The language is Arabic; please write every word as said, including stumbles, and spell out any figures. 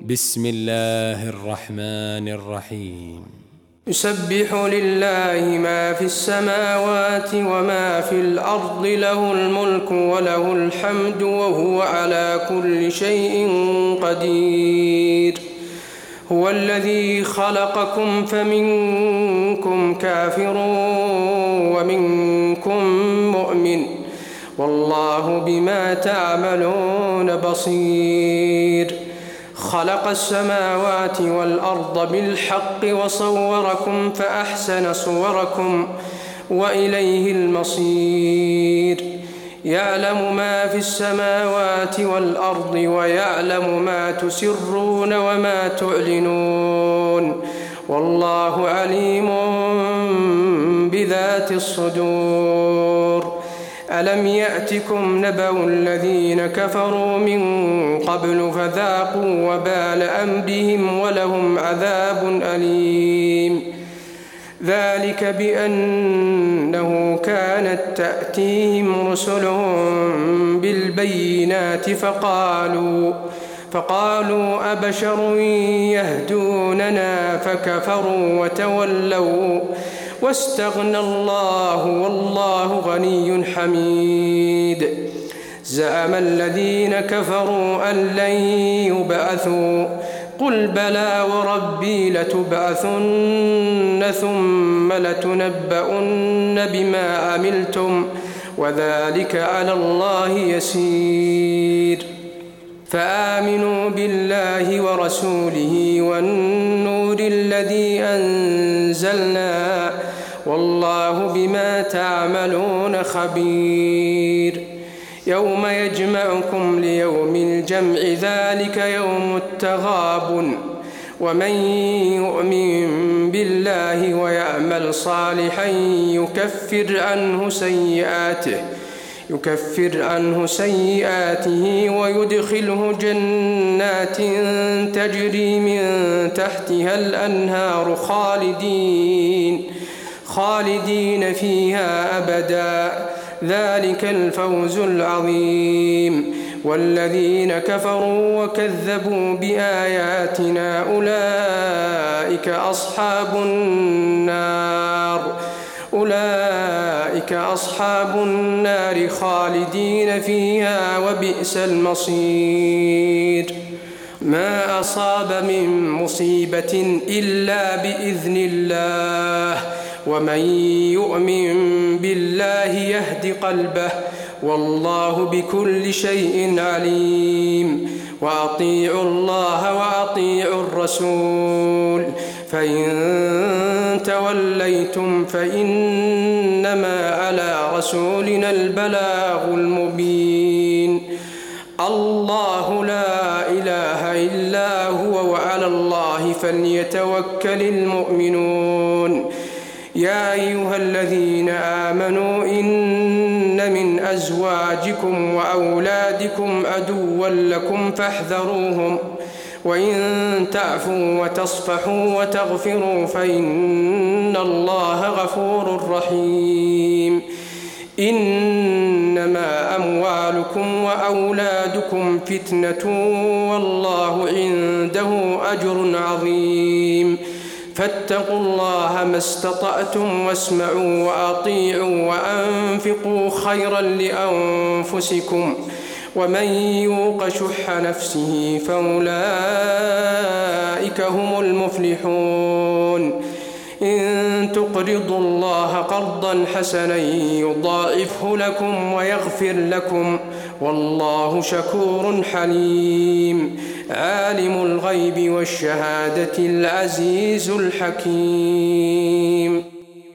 بسم الله الرحمن الرحيم. يسبح لله ما في السماوات وما في الأرض، له الملك وله الحمد وهو على كل شيء قدير. هو الذي خلقكم فمنكم كافر ومنكم مؤمن، والله بما تعملون بصير. خلق السماوات والأرض بالحق وصوركم فأحسن صوركم وإليه المصير. يعلم ما في السماوات والأرض ويعلم ما تسرون وما تعلنون، والله عليم بذات الصدور. ألم يأتكم نبأ الذين كفروا من قبل فذاقوا وبال أمرهم ولهم عذاب أليم. ذلك بأنه كانت تأتيهم رسلهم بالبينات فقالوا فقالوا أبشر يهدوننا فكفروا وتولوا واستغنى الله والله غني حميد. زعم الذين كفروا أن لن يبعثوا، قل بلى وربي لتبعثن ثم لتنبؤن بما عملتم وذلك على الله يسير. فآمنوا بالله ورسوله والنور الذي أنزلنا، والله بما تعملون خبير. يوم يجمعكم ليوم الجمع، ذلك يوم التغابن. ومن يؤمن بالله ويعمل صالحا يكفر عنه سيئاته يكفر عنه سيئاته ويدخله جنات تجري من تحتها الأنهار خالدين خالدين فيها أبدا، ذلك الفوز العظيم. والذين كفروا وكذبوا بآياتنا أولئك أصحاب النار أولئك أصحاب النار خالدين فيها وبئس المصير. ما أصاب من مصيبة إلا بإذن الله، ومن يؤمن بالله يهد قلبه، والله بكل شيء عليم. وأطيعوا الله وأطيعوا الرسول، فإن توليتم فإنما على رسولنا البلاغ المبين. الله لا إله إلا هو، وعلى الله فليتوكل المؤمنون. يا أيها الذين آمنوا إن من أزواجكم وأولادكم عدوا لكم فاحذروهم، وإن تعفوا وتصفحوا وتغفروا فإن الله غفور رحيم. إنما أموالكم وأولادكم فتنة، والله عنده أجر عظيم. فاتقوا الله ما استطعتم واسمعوا وأطيعوا وأنفقوا خيرا لأنفسكم، ومن يوق شح نفسه فأولئك هم المفلحون. إن تقرضوا الله قرضا حسنا يضاعفه لكم ويغفر لكم، والله شكور حليم. عالم الغيب والشهادة العزيز الحكيم.